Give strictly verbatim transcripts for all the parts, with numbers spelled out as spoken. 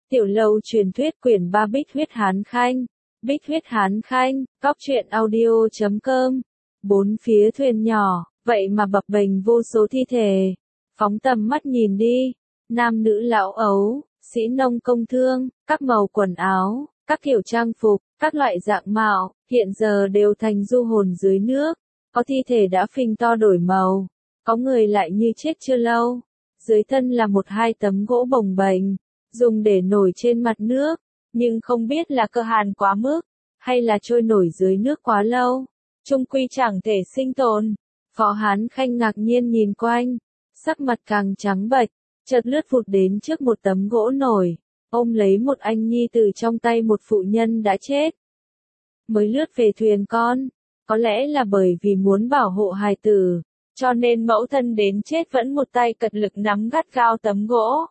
Tiểu lâu truyền thuyết quyển ba Bích huyết Hán Khanh. Bích huyết Hán Khanh, góc truyện audio chấm com. Bốn phía thuyền nhỏ, vậy mà bập bềnh vô số thi thể. Phóng tầm mắt nhìn đi, nam nữ lão ấu, sĩ nông công thương, các màu quần áo, các kiểu trang phục, các loại dạng mạo, hiện giờ đều thành du hồn dưới nước. Có thi thể đã phình to đổi màu, có người lại như chết chưa lâu. Dưới thân là một hai tấm gỗ bồng bềnh, dùng để nổi trên mặt nước, nhưng không biết là cơ hàn quá mức, hay là trôi nổi dưới nước quá lâu, chung quy chẳng thể sinh tồn. Phó Hán Khanh ngạc nhiên nhìn quanh, sắc mặt càng trắng bệch, chợt lướt vụt đến trước một tấm gỗ nổi, ôm lấy một anh nhi từ trong tay một phụ nhân đã chết. Mới lướt về thuyền con, có lẽ là bởi vì muốn bảo hộ hài tử, cho nên mẫu thân đến chết vẫn một tay cật lực nắm gắt gao tấm gỗ.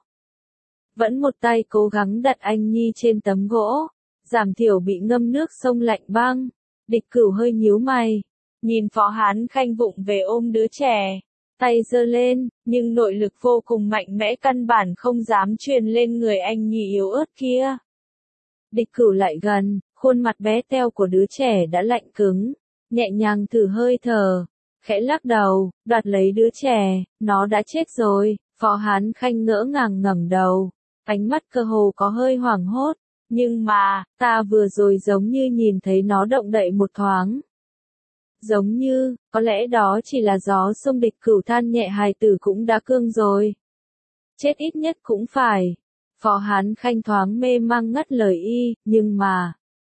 Vẫn một tay cố gắng đặt anh nhi trên tấm gỗ, giảm thiểu bị ngâm nước sông lạnh băng. Địch Cửu hơi nhíu mày, nhìn Phó Hán Khanh vụng về ôm đứa trẻ, tay giơ lên, nhưng nội lực vô cùng mạnh mẽ căn bản không dám truyền lên người anh nhi yếu ớt kia. Địch Cửu lại gần, khuôn mặt bé teo của đứa trẻ đã lạnh cứng, nhẹ nhàng thử hơi thở, khẽ lắc đầu, đoạt lấy đứa trẻ, nó đã chết rồi. Phó Hán Khanh ngỡ ngàng ngẩng đầu, ánh mắt cơ hồ có hơi hoảng hốt, nhưng mà, ta vừa rồi giống như nhìn thấy nó động đậy một thoáng. Giống như, có lẽ đó chỉ là gió sông. Địch Cửu than nhẹ, hài tử cũng đã cương rồi. Chết ít nhất cũng phải. Phó Hán Khanh thoáng mê mang ngắt lời y, nhưng mà,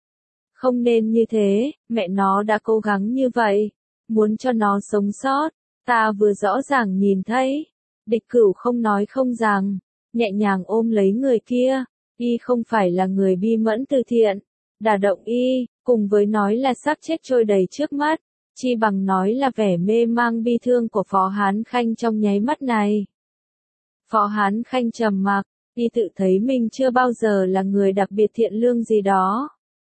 không nên như thế, mẹ nó đã cố gắng như vậy, muốn cho nó sống sót, ta vừa rõ ràng nhìn thấy. Địch Cửu không nói không rằng, nhẹ nhàng ôm lấy người kia, y không phải là người bi mẫn từ thiện, đả động y, cùng với nói là xác chết trôi đầy trước mắt, chi bằng nói là vẻ mê mang bi thương của Phó Hán Khanh trong nháy mắt này. Phó Hán Khanh trầm mặc, y tự thấy mình chưa bao giờ là người đặc biệt thiện lương gì đó.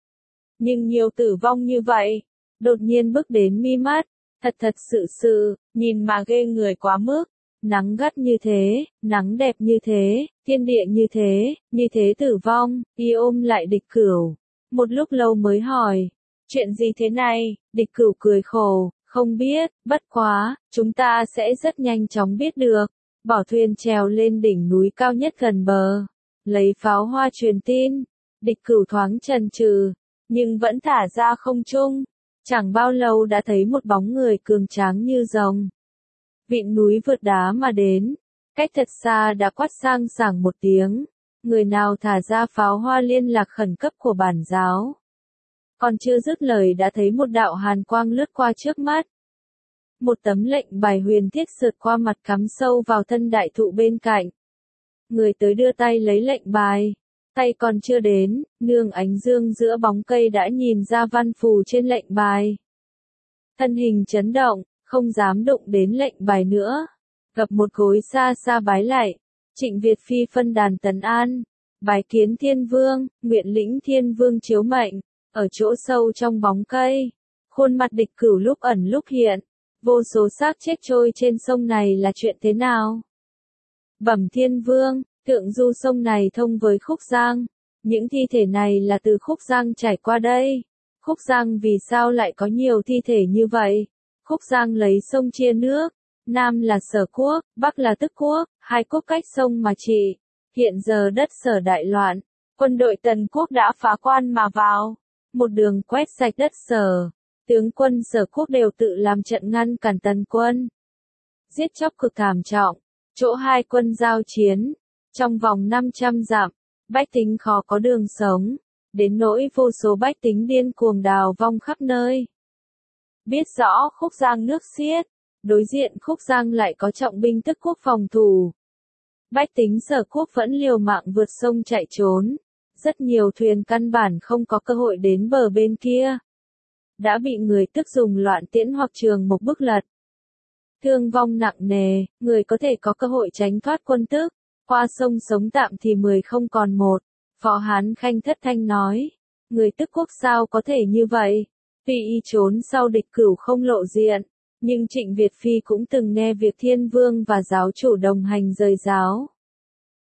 Nhưng nhiều tử vong như vậy, đột nhiên bước đến mi mắt, thật thật sự sự, nhìn mà ghê người quá mức. Nắng gắt như thế, nắng đẹp như thế, thiên địa như thế, như thế tử vong. Y ôm lại Địch Cửu, một lúc lâu mới hỏi, chuyện gì thế này? Địch Cửu cười khổ, không biết, bất quá, chúng ta sẽ rất nhanh chóng biết được. Bỏ thuyền trèo lên đỉnh núi cao nhất gần bờ, lấy pháo hoa truyền tin. Địch Cửu thoáng chần chừ, nhưng vẫn thả ra không trung. Chẳng bao lâu đã thấy một bóng người cường tráng như rồng, vịn núi vượt đá mà đến, cách thật xa đã quát sang sảng một tiếng, người nào thả ra pháo hoa liên lạc khẩn cấp của bản giáo. Còn chưa dứt lời đã thấy một đạo hàn quang lướt qua trước mắt. Một tấm lệnh bài huyền thiết sượt qua mặt cắm sâu vào thân đại thụ bên cạnh. Người tới đưa tay lấy lệnh bài, tay còn chưa đến, nương ánh dương giữa bóng cây đã nhìn ra văn phù trên lệnh bài. Thân hình chấn động, không dám đụng đến lệnh bài nữa, gập một gối xa xa bái lại. Trịnh Việt Phi phân đàn tấn an, bái kiến Thiên Vương, nguyện lĩnh Thiên Vương chiếu mệnh. Ở chỗ sâu trong bóng cây, khuôn mặt Địch Cửu lúc ẩn lúc hiện, vô số xác chết trôi trên sông này là chuyện thế nào? Bẩm Thiên Vương, thượng du sông này thông với Khúc Giang, những thi thể này là từ Khúc Giang chảy qua đây. Khúc Giang vì sao lại có nhiều thi thể như vậy? Khúc Giang lấy sông chia nước, Nam là Sở Quốc, Bắc là Tức Quốc, hai quốc cách sông mà trị. Hiện giờ đất Sở đại loạn, quân đội Tần Quốc đã phá quan mà vào, một đường quét sạch đất Sở. Tướng quân Sở Quốc đều tự làm trận ngăn cản Tần quân. Giết chóc cực thảm trọng, chỗ hai quân giao chiến, trong vòng năm trăm dặm, bách tính khó có đường sống, đến nỗi vô số bách tính điên cuồng đào vong khắp nơi. Biết rõ Khúc Giang nước xiết, đối diện Khúc Giang lại có trọng binh Tức Quốc phòng thủ. Bách tính Sở Quốc vẫn liều mạng vượt sông chạy trốn, rất nhiều thuyền căn bản không có cơ hội đến bờ bên kia. Đã bị người Tức dùng loạn tiễn hoặc trường mộc bức lật. Thương vong nặng nề, người có thể có cơ hội tránh thoát quân Tức, qua sông sống tạm thì mười không còn một. Phó Hán Khanh thất thanh nói, người Tức Quốc sao có thể như vậy? Tuy y trốn sau Địch Cửu không lộ diện, nhưng Trịnh Việt Phi cũng từng nghe việc Thiên Vương và giáo chủ đồng hành rời giáo.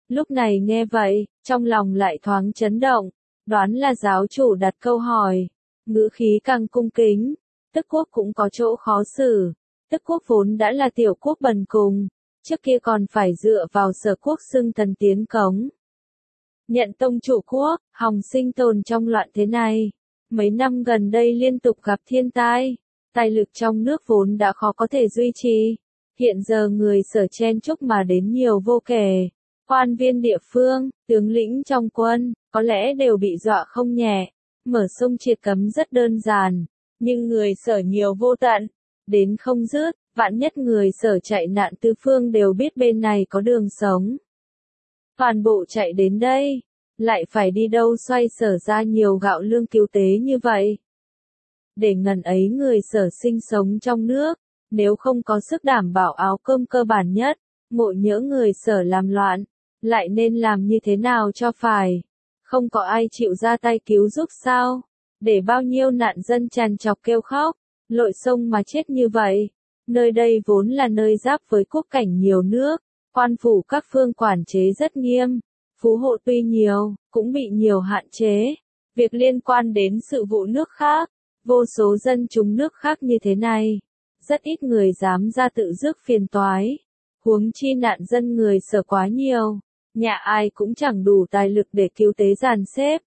Lúc này nghe vậy, trong lòng lại thoáng chấn động, đoán là giáo chủ đặt câu hỏi, ngữ khí càng cung kính, Tức quốc cũng có chỗ khó xử, Tức quốc vốn đã là tiểu quốc bần cùng, trước kia còn phải dựa vào Sở quốc xưng thần tiến cống. Nhận tông chủ quốc, hòng sinh tồn trong loạn thế này. Mấy năm gần đây liên tục gặp thiên tai, tài lực trong nước vốn đã khó có thể duy trì. Hiện giờ người Sở chen chúc mà đến nhiều vô kể. Quan viên địa phương, tướng lĩnh trong quân, có lẽ đều bị dọa không nhẹ. Mở sông triệt cấm rất đơn giản, nhưng người Sở nhiều vô tận, đến không dứt, vạn nhất người Sở chạy nạn tứ phương đều biết bên này có đường sống. Toàn bộ chạy đến đây, lại phải đi đâu xoay Sở ra nhiều gạo lương cứu tế như vậy. Để ngần ấy người Sở sinh sống trong nước, nếu không có sức đảm bảo áo cơm cơ bản nhất, ngộ nhỡ người Sở làm loạn, lại nên làm như thế nào cho phải. Không có ai chịu ra tay cứu giúp sao, để bao nhiêu nạn dân tràn trọc kêu khóc, lội sông mà chết như vậy. Nơi đây vốn là nơi giáp với quốc cảnh nhiều nước, quan phủ các phương quản chế rất nghiêm, phú hộ tuy nhiều, cũng bị nhiều hạn chế. Việc liên quan đến sự vụ nước khác, vô số dân chúng nước khác như thế này, rất ít người dám ra tự rước phiền toái. Huống chi nạn dân người Sở quá nhiều, nhà ai cũng chẳng đủ tài lực để cứu tế dàn xếp.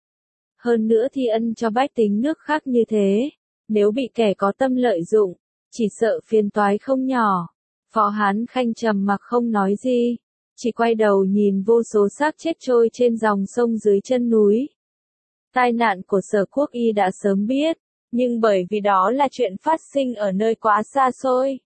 Hơn nữa thi ân cho bách tính nước khác như thế, nếu bị kẻ có tâm lợi dụng, chỉ sợ phiền toái không nhỏ. Phó Hán Khanh trầm mặc không nói gì, chỉ quay đầu nhìn vô số xác chết trôi trên dòng sông dưới chân núi. Tai nạn của Sở Quốc y đã sớm biết, nhưng bởi vì đó là chuyện phát sinh ở nơi quá xa xôi.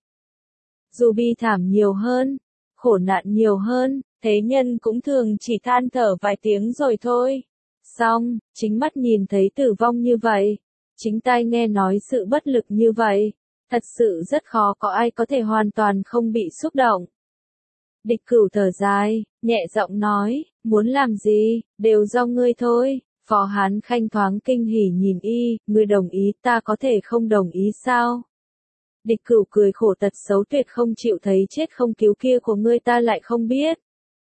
Dù bi thảm nhiều hơn, khổ nạn nhiều hơn, thế nhân cũng thường chỉ than thở vài tiếng rồi thôi. Xong, chính mắt nhìn thấy tử vong như vậy, chính tai nghe nói sự bất lực như vậy, thật sự rất khó có ai có thể hoàn toàn không bị xúc động. Địch Cửu thở dài, nhẹ giọng nói, muốn làm gì, đều do ngươi thôi. Phó Hán Khanh thoáng kinh hỉ nhìn y, ngươi đồng ý, ta có thể không đồng ý sao? Địch Cửu cười khổ, tật xấu tuyệt không chịu thấy chết không cứu kia của ngươi ta lại không biết.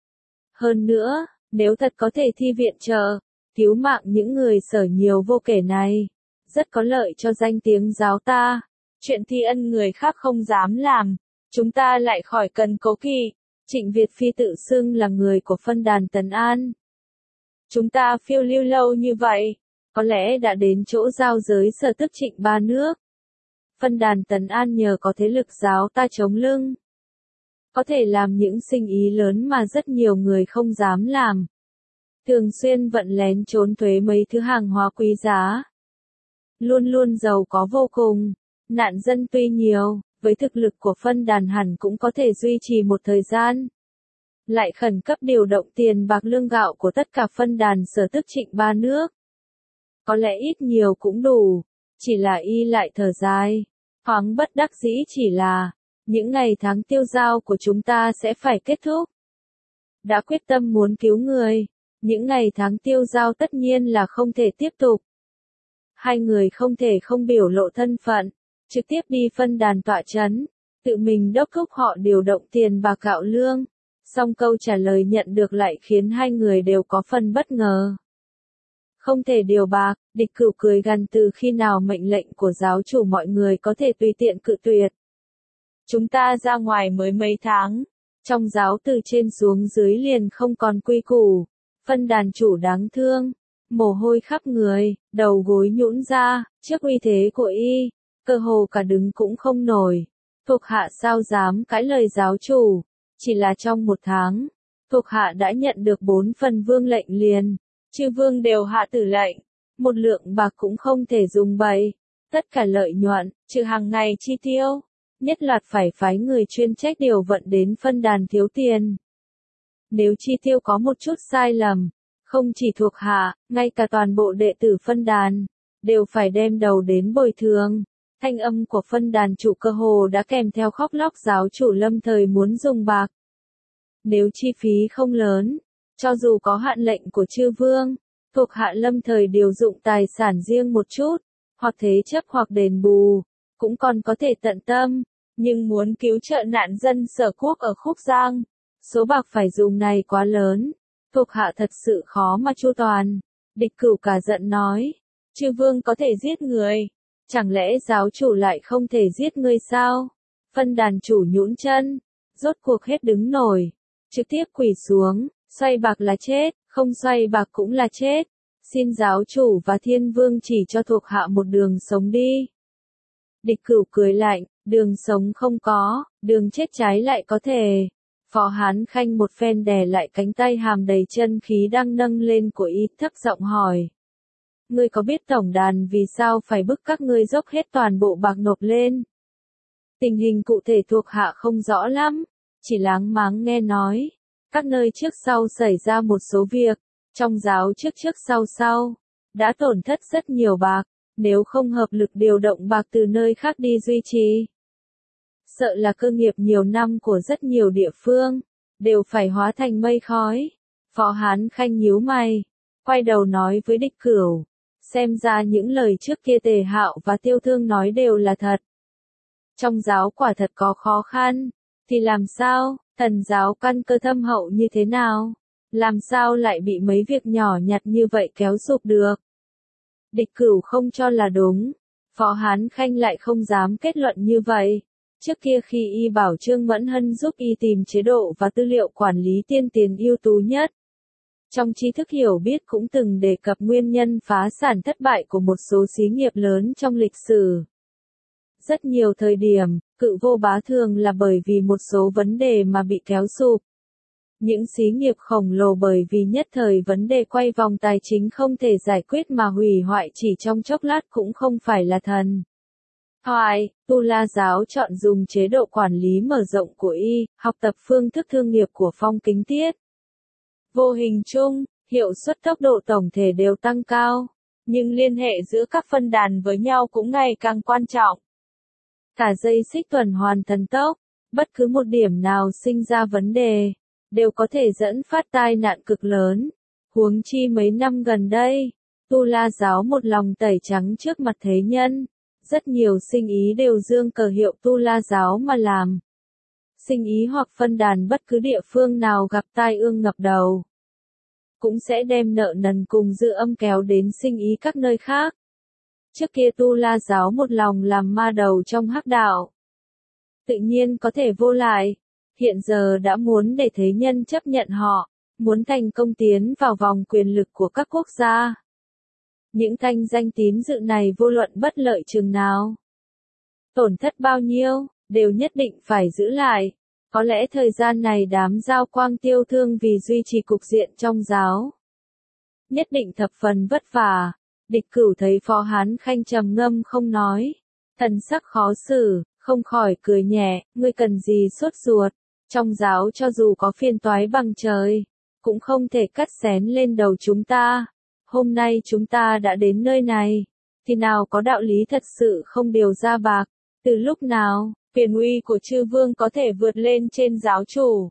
Hơn nữa, nếu thật có thể thi viện trợ, cứu mạng những người Sở nhiều vô kể này, rất có lợi cho danh tiếng giáo ta. Chuyện thi ân người khác không dám làm, chúng ta lại khỏi cần cố kỵ. Trịnh Việt Phi tự xưng là người của phân đàn Tần An. Chúng ta phiêu lưu lâu như vậy, có lẽ đã đến chỗ giao giới Sở tức Trịnh ba nước. Phân đàn Tần An nhờ có thế lực giáo ta chống lưng, có thể làm những sinh ý lớn mà rất nhiều người không dám làm. Thường xuyên vận lén trốn thuế mấy thứ hàng hóa quý giá. Luôn luôn giàu có vô cùng, nạn dân tuy nhiều, với thực lực của phân đàn hẳn cũng có thể duy trì một thời gian. Lại khẩn cấp điều động tiền bạc lương gạo của tất cả phân đàn Sở tức Trịnh ba nước. Có lẽ ít nhiều cũng đủ, chỉ là y lại thở dài, thoáng bất đắc dĩ chỉ là, những ngày tháng tiêu dao của chúng ta sẽ phải kết thúc. Đã quyết tâm muốn cứu người, những ngày tháng tiêu dao tất nhiên là không thể tiếp tục. Hai người không thể không biểu lộ thân phận, trực tiếp đi phân đàn tọa trấn, tự mình đốc thúc họ điều động tiền bạc gạo lương. Song câu trả lời nhận được lại khiến hai người đều có phần bất ngờ. Không thể điều bạc, Địch Cửu cười gằn, từ khi nào mệnh lệnh của giáo chủ mọi người có thể tùy tiện cự tuyệt. Chúng ta ra ngoài mới mấy tháng, trong giáo từ trên xuống dưới liền không còn quy củ. Phân đàn chủ đáng thương, mồ hôi khắp người, đầu gối nhũn ra, trước uy thế của y, cơ hồ cả đứng cũng không nổi. Thuộc hạ sao dám cãi lời giáo chủ, chỉ là trong một tháng, thuộc hạ đã nhận được bốn phần vương lệnh liền, chư vương đều hạ tử lệnh, một lượng bạc cũng không thể dùng bậy, tất cả lợi nhuận, trừ hàng ngày chi tiêu, nhất loạt phải phái người chuyên trách điều vận đến phân đàn thiếu tiền. Nếu chi tiêu có một chút sai lầm, không chỉ thuộc hạ, ngay cả toàn bộ đệ tử phân đàn, đều phải đem đầu đến bồi thường. Thanh âm của phân đàn chủ cơ hồ đã kèm theo khóc lóc, giáo chủ lâm thời muốn dùng bạc. Nếu chi phí không lớn, cho dù có hạn lệnh của chư vương, thuộc hạ lâm thời điều dụng tài sản riêng một chút, hoặc thế chấp hoặc đền bù, cũng còn có thể tận tâm, nhưng muốn cứu trợ nạn dân Sở quốc ở Khúc Giang, Số bạc phải dùng này quá lớn, thuộc hạ thật sự khó mà chu toàn. Địch Cửu cả giận nói, chư vương có thể giết người, chẳng lẽ giáo chủ lại không thể giết người sao? Phân đàn chủ nhũn chân, rốt cuộc hết đứng nổi, trực tiếp quỳ xuống, xoay bạc là chết, không xoay bạc cũng là chết. Xin giáo chủ và thiên vương chỉ cho thuộc hạ một đường sống đi. Địch Cửu cười lạnh, đường sống không có, đường chết trái lại có thể. Phó Hán Khanh một phen đè lại cánh tay hàm đầy chân khí đang nâng lên của y, thấp giọng hỏi. Ngươi có biết tổng đàn vì sao phải bức các ngươi dốc hết toàn bộ bạc nộp lên? Tình hình cụ thể thuộc hạ không rõ lắm, chỉ láng máng nghe nói. Các nơi trước sau xảy ra một số việc, trong giáo trước trước sau sau, đã tổn thất rất nhiều bạc, nếu không hợp lực điều động bạc từ nơi khác đi duy trì. Sợ là cơ nghiệp nhiều năm của rất nhiều địa phương, đều phải hóa thành mây khói. Phó Hán Khanh nhíu mày, quay đầu nói với Địch Cửu, xem ra những lời trước kia Tề Hạo và Tiêu Thương nói đều là thật. Trong giáo quả thật có khó khăn, thì làm sao, thần giáo căn cơ thâm hậu như thế nào, làm sao lại bị mấy việc nhỏ nhặt như vậy kéo sụp được. Địch Cửu không cho là đúng, Phó Hán Khanh lại không dám kết luận như vậy. Trước kia khi y bảo Trương Mẫn Hân giúp y tìm chế độ và tư liệu quản lý tiên tiền ưu tú nhất. Trong tri thức hiểu biết cũng từng đề cập nguyên nhân phá sản thất bại của một số xí nghiệp lớn trong lịch sử. Rất nhiều thời điểm, cự vô bá thường là bởi vì một số vấn đề mà bị kéo sụp. Những xí nghiệp khổng lồ bởi vì nhất thời vấn đề quay vòng tài chính không thể giải quyết mà hủy hoại chỉ trong chốc lát cũng không phải là thần. Thoại, Tu La Giáo chọn dùng chế độ quản lý mở rộng của y, học tập phương thức thương nghiệp của Phong Kính Tiết. Vô hình chung, hiệu suất tốc độ tổng thể đều tăng cao, nhưng liên hệ giữa các phân đàn với nhau cũng ngày càng quan trọng. Cả dây xích tuần hoàn thần tốc, bất cứ một điểm nào sinh ra vấn đề, đều có thể dẫn phát tai nạn cực lớn. Huống chi mấy năm gần đây, Tu La Giáo một lòng tẩy trắng trước mặt thế nhân. Rất nhiều sinh ý đều dương cờ hiệu Tu La Giáo mà làm. Sinh ý hoặc phân đàn bất cứ địa phương nào gặp tai ương ngập đầu, cũng sẽ đem nợ nần cùng dư âm kéo đến sinh ý các nơi khác. Trước kia Tu La Giáo một lòng làm ma đầu trong hắc đạo, tự nhiên có thể vô lại. Hiện giờ đã muốn để thế nhân chấp nhận họ, muốn thành công tiến vào vòng quyền lực của các quốc gia. Những thanh danh tín dự này vô luận bất lợi chừng nào, tổn thất bao nhiêu, đều nhất định phải giữ lại. Có lẽ thời gian này đám Giao Quang Tiêu Thương vì duy trì cục diện trong giáo, nhất định thập phần vất vả. Địch Cửu thấy Phó Hán Khanh trầm ngâm không nói, thần sắc khó xử, không khỏi cười nhẹ, ngươi cần gì sốt ruột, trong giáo cho dù có phiền toái bằng trời, cũng không thể cắt xén lên đầu chúng ta. Hôm nay chúng ta đã đến nơi này, thì nào có đạo lý thật sự không điều ra bạc, từ lúc nào, quyền uy của chư vương có thể vượt lên trên giáo chủ.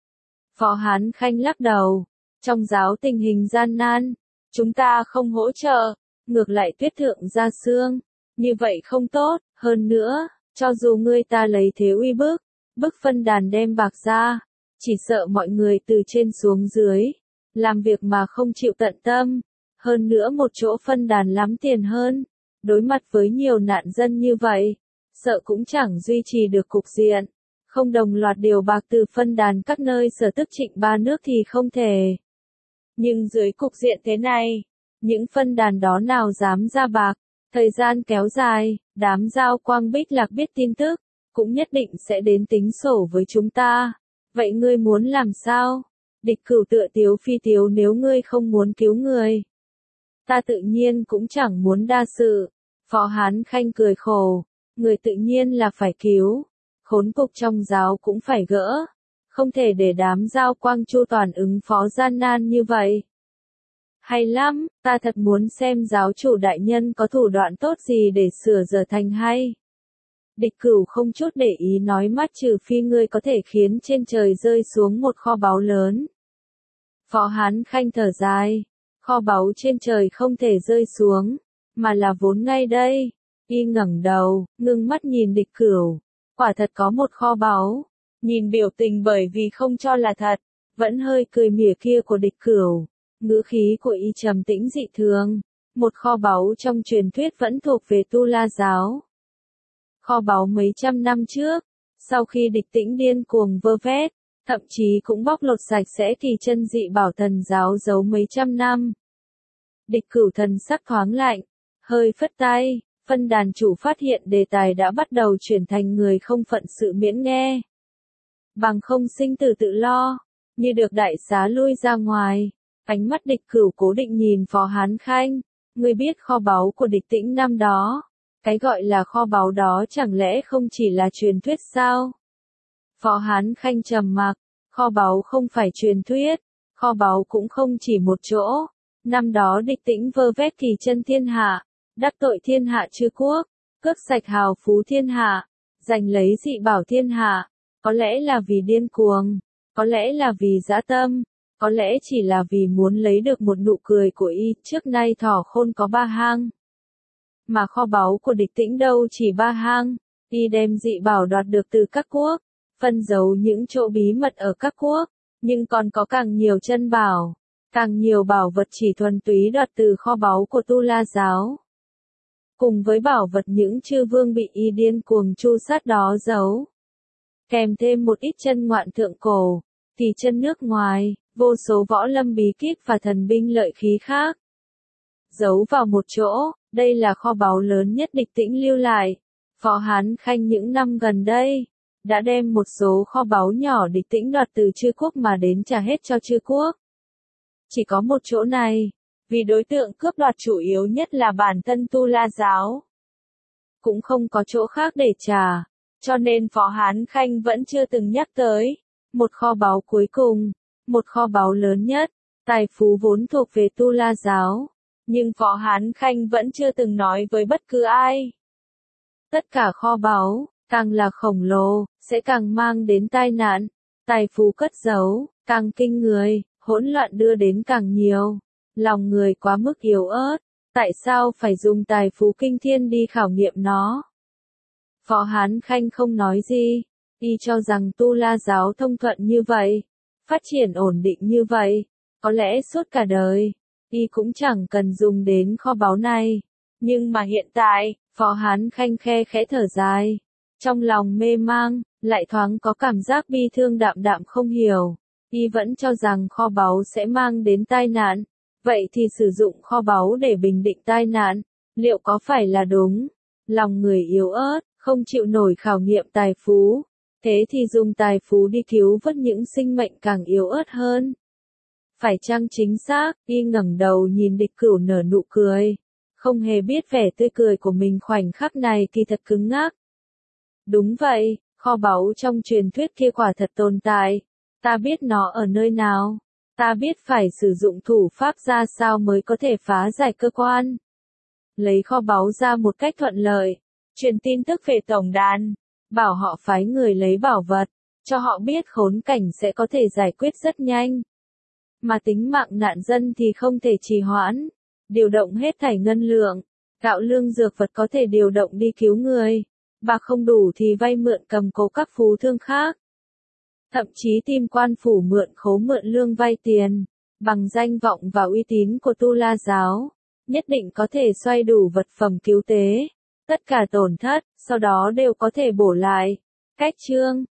Phó Hán Khanh lắc đầu, trong giáo tình hình gian nan, chúng ta không hỗ trợ, ngược lại tuyết thượng ra xương, như vậy không tốt, hơn nữa, cho dù ngươi ta lấy thế uy bức, bức phân đàn đem bạc ra, chỉ sợ mọi người từ trên xuống dưới, làm việc mà không chịu tận tâm. Hơn nữa một chỗ phân đàn lắm tiền hơn, đối mặt với nhiều nạn dân như vậy, sợ cũng chẳng duy trì được cục diện, không đồng loạt điều bạc từ phân đàn các nơi sở tức Trịnh ba nước thì không thể. Nhưng dưới cục diện thế này, những phân đàn đó nào dám ra bạc, thời gian kéo dài, đám Giao Quang Bích Lạc biết tin tức, cũng nhất định sẽ đến tính sổ với chúng ta. Vậy ngươi muốn làm sao? Địch Cửu tựa tiếu phi tiếu, nếu ngươi không muốn cứu người, ta tự nhiên cũng chẳng muốn đa sự. Phó Hán Khanh cười khổ, người tự nhiên là phải cứu, khốn cục trong giáo cũng phải gỡ, không thể để đám Giao Quang chu toàn ứng phó gian nan như vậy. Hay lắm, ta thật muốn xem giáo chủ đại nhân có thủ đoạn tốt gì để sửa giờ thành hay. Địch Cửu không chút để ý nói, mắt trừ phi ngươi có thể khiến trên trời rơi xuống một kho báu lớn. Phó Hán Khanh thở dài, kho báu trên trời không thể rơi xuống, mà là vốn ngay đây. Y ngẩng đầu, ngưng mắt nhìn Địch Cửu, quả thật có một kho báu, Nhìn biểu tình bởi vì không cho là thật, vẫn hơi cười mỉa kia của địch cửu, ngữ khí của y trầm tĩnh dị thường, một kho báu trong truyền thuyết vẫn thuộc về Tu La giáo. Kho báu mấy trăm năm trước, sau khi địch tĩnh điên cuồng vơ vét, thậm chí cũng bóc lột sạch sẽ kỳ chân dị bảo thần giáo giấu mấy trăm năm. Địch cửu thần sắc thoáng lạnh, hơi phất tay, phân đàn chủ phát hiện đề tài đã bắt đầu chuyển thành người không phận sự miễn nghe. Bằng không sinh tử tự lo, như được đại xá lui ra ngoài, ánh mắt địch cửu cố định nhìn Phó Hán Khanh, người biết kho báu của địch tĩnh năm đó, cái gọi là kho báu đó chẳng lẽ không chỉ là truyền thuyết sao? Phó Hán Khanh trầm mặc, kho báu không phải truyền thuyết, kho báu cũng không chỉ một chỗ, năm đó địch tĩnh vơ vét kỳ chân thiên hạ, đắc tội thiên hạ chư quốc, cướp sạch hào phú thiên hạ, giành lấy dị bảo thiên hạ, có lẽ là vì điên cuồng, có lẽ là vì dã tâm, có lẽ chỉ là vì muốn lấy được một nụ cười của y, trước nay thỏ khôn có ba hang. Mà kho báu của địch tĩnh đâu chỉ ba hang, y đem dị bảo đoạt được từ các quốc, phân giấu những chỗ bí mật ở các quốc, nhưng còn có càng nhiều chân bảo, càng nhiều bảo vật chỉ thuần túy đoạt từ kho báu của Tu La giáo. Cùng với bảo vật những chư vương bị y điên cuồng tru sát đó giấu. Kèm thêm một ít chân ngoạn thượng cổ, thì chân nước ngoài, vô số võ lâm bí kíp và thần binh lợi khí khác. Giấu vào một chỗ, đây là kho báu lớn nhất địch tĩnh lưu lại. Phó Hán Khanh những năm gần đây, đã đem một số kho báu nhỏ địch tĩnh đoạt từ chư quốc mà đến trả hết cho chư quốc. Chỉ có một chỗ này, vì đối tượng cướp đoạt chủ yếu nhất là bản thân Tu La giáo. Cũng không có chỗ khác để trả, cho nên Phó Hán Khanh vẫn chưa từng nhắc tới. Một kho báu cuối cùng, một kho báu lớn nhất, tài phú vốn thuộc về Tu La giáo. Nhưng Phó Hán Khanh vẫn chưa từng nói với bất cứ ai. Tất cả kho báu, càng là khổng lồ, sẽ càng mang đến tai nạn. Tài phú cất giấu, càng kinh người, hỗn loạn đưa đến càng nhiều. Lòng người quá mức yếu ớt, tại sao phải dùng tài phú kinh thiên đi khảo nghiệm nó? Phó Hán Khanh không nói gì, y cho rằng Tu La giáo thông thuận như vậy, phát triển ổn định như vậy, có lẽ suốt cả đời, y cũng chẳng cần dùng đến kho báu này. Nhưng mà hiện tại, Phó Hán Khanh khe khẽ thở dài, trong lòng mê mang, lại thoáng có cảm giác bi thương đạm đạm không hiểu. Y vẫn cho rằng kho báu sẽ mang đến tai nạn, vậy thì sử dụng kho báu để bình định tai nạn, liệu có phải là đúng? Lòng người yếu ớt, không chịu nổi khảo nghiệm tài phú, thế thì dùng tài phú đi cứu vớt những sinh mệnh càng yếu ớt hơn. Phải chăng chính xác? Y ngẩng đầu nhìn địch cửu nở nụ cười, không hề biết vẻ tươi cười của mình khoảnh khắc này kỳ thật cứng ngắc. Đúng vậy, kho báu trong truyền thuyết kia quả thật tồn tại, ta biết nó ở nơi nào, ta biết phải sử dụng thủ pháp ra sao mới có thể phá giải cơ quan. Lấy kho báu ra một cách thuận lợi, truyền tin tức về tổng đàn, bảo họ phái người lấy bảo vật, cho họ biết khốn cảnh sẽ có thể giải quyết rất nhanh. Mà tính mạng nạn dân thì không thể trì hoãn, điều động hết thảy ngân lượng, gạo lương dược vật có thể điều động đi cứu người, bạc không đủ thì vay mượn cầm cố các phú thương khác. Thậm chí tìm quan phủ mượn khố mượn lương vay tiền, bằng danh vọng và uy tín của Tu La giáo, nhất định có thể xoay đủ vật phẩm cứu tế, tất cả tổn thất, sau đó đều có thể bổ lại. Cách chương